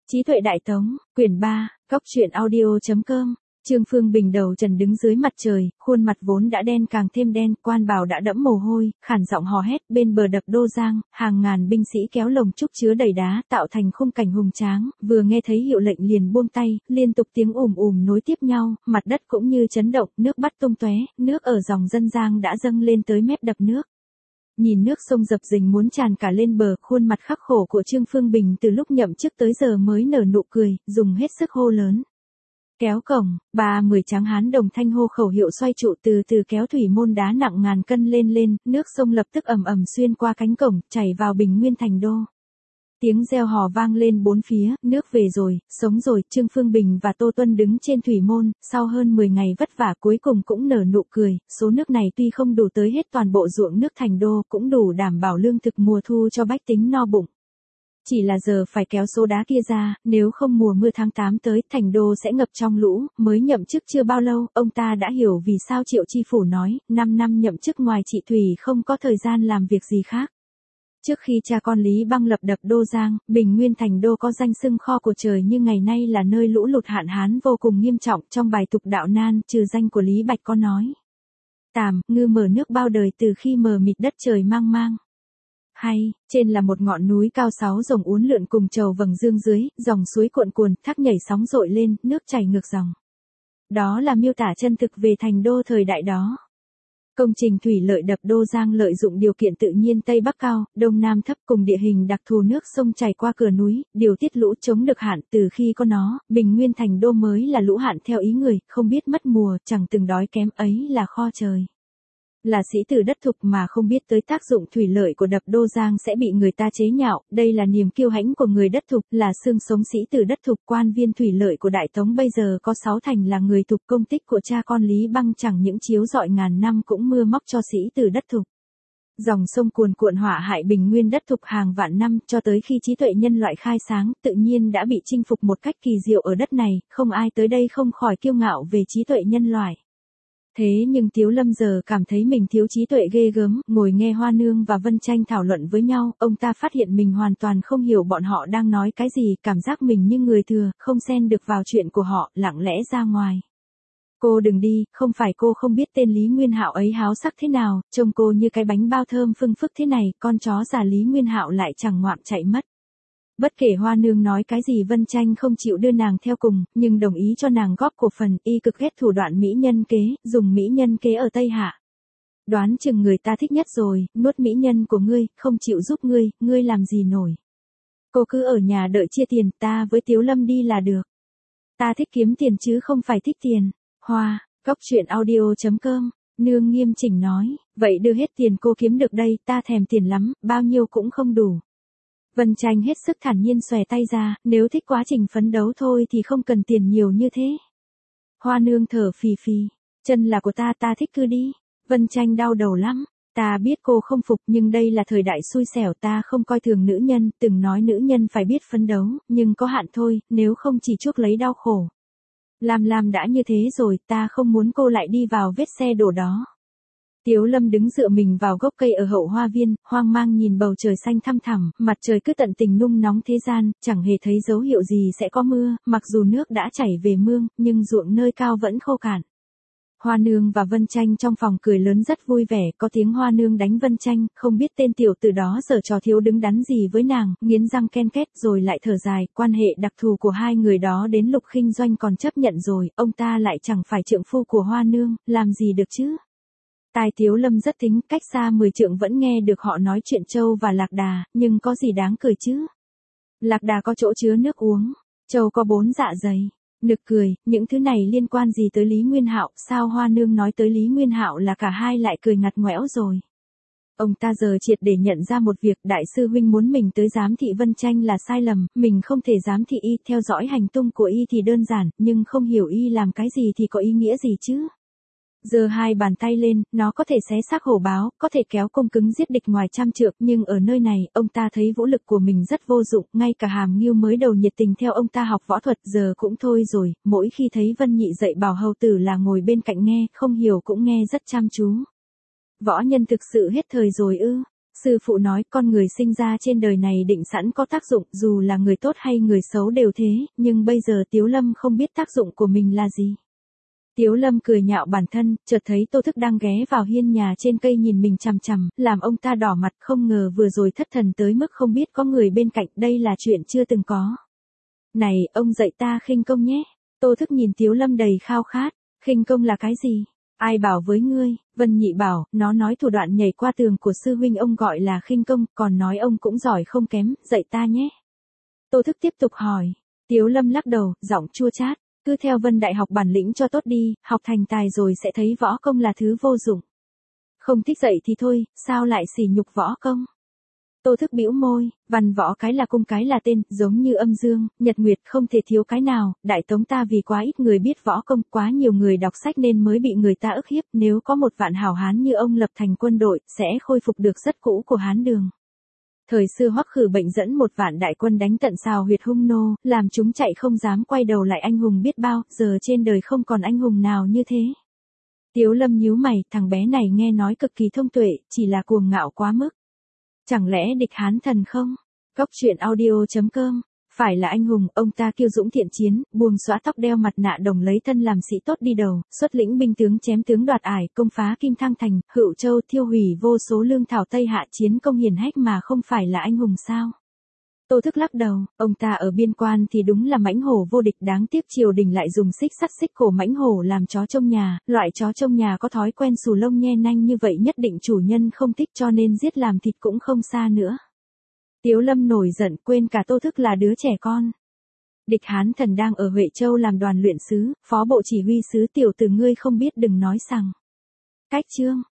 Trí tuệ đại tống, quyển 3, góc truyện audio.com, Trương Phương Bình đầu trần đứng dưới mặt trời, khuôn mặt vốn đã đen càng thêm đen, quan bào đã đẫm mồ hôi, khản giọng hò hét, bên bờ đập Đô Giang, hàng ngàn binh sĩ kéo lồng trúc chứa đầy đá, tạo thành khung cảnh hùng tráng, vừa nghe thấy hiệu lệnh liền buông tay, liên tục tiếng ùm ùm nối tiếp nhau, mặt đất cũng như chấn động, nước bắt tung tóe, nước ở dòng Dân Giang đã dâng lên tới mép đập nước. Nhìn nước sông dập dình muốn tràn cả lên bờ, khuôn mặt khắc khổ của Trương Phương Bình từ lúc nhậm chức tới giờ mới nở nụ cười, dùng hết sức hô lớn. Kéo cổng, 30 tráng hán đồng thanh hô khẩu hiệu xoay trụ từ từ kéo thủy môn đá nặng ngàn cân lên, nước sông lập tức ầm ầm xuyên qua cánh cổng, chảy vào Bình Nguyên thành đô. Tiếng reo hò vang lên bốn phía, nước về rồi, sống rồi, Trương Phương Bình và Tô Tuân đứng trên thủy môn, sau hơn 10 ngày vất vả cuối cùng cũng nở nụ cười, số nước này tuy không đủ tới hết toàn bộ ruộng nước thành đô, cũng đủ đảm bảo lương thực mùa thu cho bách tính no bụng. Chỉ là giờ phải kéo số đá kia ra, nếu không mùa mưa tháng 8 tới, thành đô sẽ ngập trong lũ, mới nhậm chức chưa bao lâu, ông ta đã hiểu vì sao Triệu Chi Phủ nói, 5 năm nhậm chức ngoài trị thủy không có thời gian làm việc gì khác. Trước khi cha con Lý Băng lập đập Đô Giang, Bình Nguyên thành đô có danh xưng kho của trời nhưng ngày nay là nơi lũ lụt hạn hán vô cùng nghiêm trọng, trong bài tục đạo nan, trừ danh của Lý Bạch có nói. Tàm, ngư mở nước bao đời từ khi mờ mịt đất trời mang mang. Hay, trên là một ngọn núi cao 6 dòng uốn lượn cùng trầu vầng dương dưới, dòng suối cuộn cuồn, thác nhảy sóng dội lên, nước chảy ngược dòng. Đó là miêu tả chân thực về thành đô thời đại đó. Công trình thủy lợi đập Đô Giang lợi dụng điều kiện tự nhiên Tây Bắc cao, Đông Nam thấp cùng địa hình đặc thù nước sông chảy qua cửa núi, điều tiết lũ chống được hạn, từ khi có nó, Bình Nguyên thành đô mới là lũ hạn theo ý người, không biết mất mùa, chẳng từng đói kém, ấy là kho trời. Là sĩ tử đất thục mà không biết tới tác dụng thủy lợi của đập Đô Giang sẽ bị người ta chế nhạo, đây là niềm kiêu hãnh của người đất thục, là xương sống sĩ tử đất thục. Quan viên thủy lợi của Đại Tống bây giờ có 6 thành là người thục, công tích của cha con Lý Băng chẳng những chiếu rọi ngàn năm cũng mưa móc cho sĩ tử đất thục. Dòng sông cuồn cuộn họa hại Bình Nguyên đất thục hàng vạn năm, cho tới khi trí tuệ nhân loại khai sáng, tự nhiên đã bị chinh phục một cách kỳ diệu ở đất này, không ai tới đây không khỏi kiêu ngạo về trí tuệ nhân loại. Thế nhưng Tiếu Lâm giờ cảm thấy mình thiếu trí tuệ ghê gớm, ngồi nghe Hoa Nương và Vân Tranh thảo luận với nhau, ông ta phát hiện mình hoàn toàn không hiểu bọn họ đang nói cái gì, cảm giác mình như người thừa, không xen được vào chuyện của họ, lặng lẽ ra ngoài. Cô đừng đi, không phải cô không biết tên Lý Nguyên Hạo ấy háo sắc thế nào, trông cô như cái bánh bao thơm phưng phức thế này, con chó già Lý Nguyên Hạo lại chẳng ngoạm chạy mất. Bất kể Hoa Nương nói cái gì Vân Tranh không chịu đưa nàng theo cùng, nhưng đồng ý cho nàng góp cổ phần, y cực ghét thủ đoạn mỹ nhân kế, dùng mỹ nhân kế ở Tây Hạ. Đoán chừng người ta thích nhất rồi, nuốt mỹ nhân của ngươi, không chịu giúp ngươi làm gì nổi. Cô cứ ở nhà đợi chia tiền, ta với Tiếu Lâm đi là được. Ta thích kiếm tiền chứ không phải thích tiền. Hoa, góc truyện audio.com, Nương nghiêm chỉnh nói, vậy đưa hết tiền cô kiếm được đây, ta thèm tiền lắm, bao nhiêu cũng không đủ. Vân Tranh hết sức thản nhiên xòe tay ra, nếu thích quá trình phấn đấu thôi thì không cần tiền nhiều như thế. Hoa Nương thở phì phì, chân là của ta thích cứ đi. Vân Tranh đau đầu lắm, ta biết cô không phục nhưng đây là thời đại xui xẻo, ta không coi thường nữ nhân, từng nói nữ nhân phải biết phấn đấu, nhưng có hạn thôi, nếu không chỉ chuốc lấy đau khổ. Làm đã như thế rồi, ta không muốn cô lại đi vào vết xe đổ đó. Tiếu Lâm đứng dựa mình vào gốc cây ở hậu hoa viên, hoang mang nhìn bầu trời xanh thăm thẳm, mặt trời cứ tận tình nung nóng thế gian, chẳng hề thấy dấu hiệu gì sẽ có mưa, mặc dù nước đã chảy về mương, nhưng ruộng nơi cao vẫn khô cạn. Hoa Nương và Vân Tranh trong phòng cười lớn rất vui vẻ, có tiếng Hoa Nương đánh Vân Tranh, không biết tên tiểu tử đó giở trò thiếu đứng đắn gì với nàng, nghiến răng ken két rồi lại thở dài, quan hệ đặc thù của hai người đó đến Lục Khinh Doanh còn chấp nhận rồi, ông ta lại chẳng phải trượng phu của Hoa Nương, làm gì được chứ. Tai Tiếu Lâm rất thính, cách xa 10 trượng vẫn nghe được họ nói chuyện Châu và Lạc Đà, nhưng có gì đáng cười chứ. Lạc Đà có chỗ chứa nước uống, Châu có 4 dạ dày. Nực cười, những thứ này liên quan gì tới Lý Nguyên Hạo, sao Hoa Nương nói tới Lý Nguyên Hạo là cả hai lại cười ngặt ngoẽo rồi. Ông ta giờ triệt để nhận ra một việc, đại sư huynh muốn mình tới giám thị Vân Tranh là sai lầm, mình không thể giám thị y, theo dõi hành tung của y thì đơn giản, nhưng không hiểu y làm cái gì thì có ý nghĩa gì chứ. Giơ hai bàn tay lên, nó có thể xé xác hổ báo, có thể kéo cung cứng giết địch ngoài trăm trượng, nhưng ở nơi này, ông ta thấy vũ lực của mình rất vô dụng, ngay cả Hàm Ngưu mới đầu nhiệt tình theo ông ta học võ thuật, giờ cũng thôi rồi, mỗi khi thấy Vân Nhị dạy bảo hầu tử là ngồi bên cạnh nghe, không hiểu cũng nghe rất chăm chú. Võ nhân thực sự hết thời rồi ư? Sư phụ nói con người sinh ra trên đời này định sẵn có tác dụng, dù là người tốt hay người xấu đều thế, nhưng bây giờ Tiếu Lâm không biết tác dụng của mình là gì. Tiếu Lâm cười nhạo bản thân, chợt thấy Tô Thức đang ghé vào hiên nhà trên cây nhìn mình chằm chằm, làm ông ta đỏ mặt, không ngờ vừa rồi thất thần tới mức không biết có người bên cạnh, đây là chuyện chưa từng có. Này, ông dạy ta khinh công nhé. Tô Thức nhìn Tiếu Lâm đầy khao khát, khinh công là cái gì? Ai bảo với ngươi? Vân Nhị bảo, nó nói thủ đoạn nhảy qua tường của sư huynh ông gọi là khinh công, còn nói ông cũng giỏi không kém, dạy ta nhé. Tô Thức tiếp tục hỏi. Tiếu Lâm lắc đầu, giọng chua chát, cứ theo Vân Đại học bản lĩnh cho tốt đi, học thành tài rồi sẽ thấy võ công là thứ vô dụng. Không thích dạy thì thôi, sao lại sỉ nhục võ công? Tô Thức bĩu môi, văn võ cái là cung cái là tên, giống như âm dương, nhật nguyệt không thể thiếu cái nào, Đại Tống ta vì quá ít người biết võ công, quá nhiều người đọc sách nên mới bị người ta ức hiếp, nếu có một vạn hảo hán như ông lập thành quân đội, sẽ khôi phục được rất cũ của Hán Đường. Thời xưa Hoắc Khử Bệnh dẫn một vạn đại quân đánh tận Sào Huyệt Hung Nô, làm chúng chạy không dám quay đầu lại, anh hùng biết bao, giờ trên đời không còn anh hùng nào như thế. Tiếu Lâm nhíu mày, thằng bé này nghe nói cực kỳ thông tuệ, chỉ là cuồng ngạo quá mức. Chẳng lẽ địch Hán thần không? Cóc truyện audio.com. Phải là anh hùng, ông ta kiêu dũng thiện chiến, buông xõa tóc đeo mặt nạ đồng lấy thân làm sĩ tốt đi đầu, xuất lĩnh binh tướng chém tướng đoạt ải, công phá Kim Thang Thành, Hựu Châu, thiêu hủy vô số lương thảo Tây Hạ, chiến công hiển hách mà không phải là anh hùng sao? Tô Thức lắc đầu, ông ta ở biên quan thì đúng là mãnh hổ vô địch, đáng tiếc triều đình lại dùng xích sắt xích cổ mãnh hổ làm chó trông nhà, loại chó trông nhà có thói quen xù lông nhe nanh như vậy nhất định chủ nhân không thích, cho nên giết làm thịt cũng không xa nữa. Tiếu Lâm nổi giận, quên cả Tô Thức là đứa trẻ con. Địch Hán thần đang ở Huệ Châu làm đoàn luyện sứ, phó bộ chỉ huy sứ, tiểu tử ngươi không biết đừng nói rằng. Cách chương.